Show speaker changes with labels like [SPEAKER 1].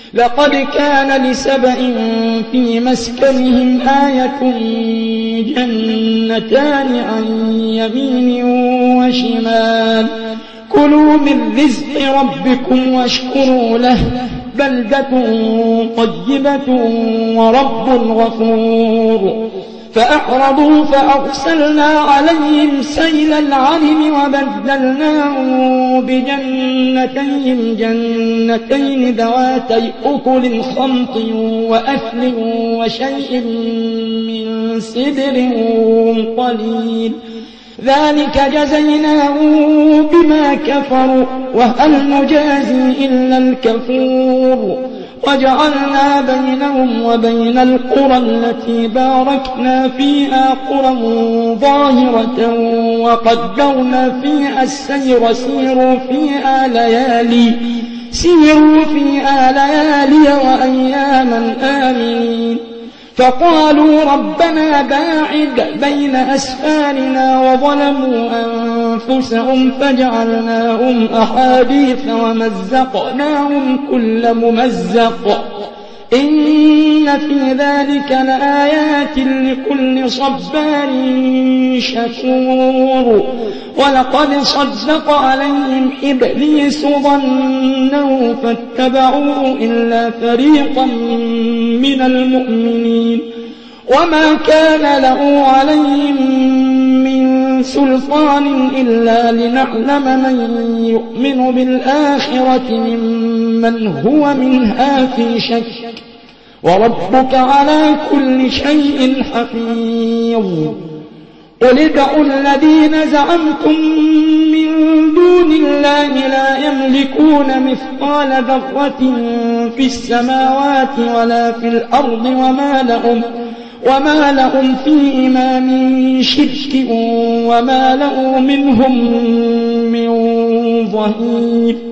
[SPEAKER 1] لقد كان لسبإ في مسكنهم آية جنتان عن يمين وشمال كلوا من رزق ربكم واشكروا له بلدة طيبة ورب غفور فأعرضوا فأرسلنا عليهم سيل العرم وبدلناهم بجنتين جنتين ذواتي أكل خمط وأثل وشيء من سدر قليل ذلك جزيناهم بما كفروا وهل نجازي إلا الكفور وجعلنا بينهم وبين القرى التي باركنا فيها قرى ظاهرة وقدرنا فيها السير سيروا فيها ليالي وأياما آمين فقالوا ربنا باعد بين أسفارنا وظلموا أنفسهم فجعلناهم أحاديث ومزقناهم كل ممزق إن في ذلك لآيات لكل صبار شكور ولقد صدق عليهم إبليس ظنه فاتبعوه إلا فريقا من المؤمنين وما كان له عليهم من سلطان إلا لنعلم من يؤمن بالآخرة ممن هو منها في شك وربك على كل شيء حفيظ قل ادعوا الذين زعمتم من دون الله لا يملكون مثقال ذرة في السماوات ولا في الأرض وما لهم فيهما من شرك وما له منهم من ظهير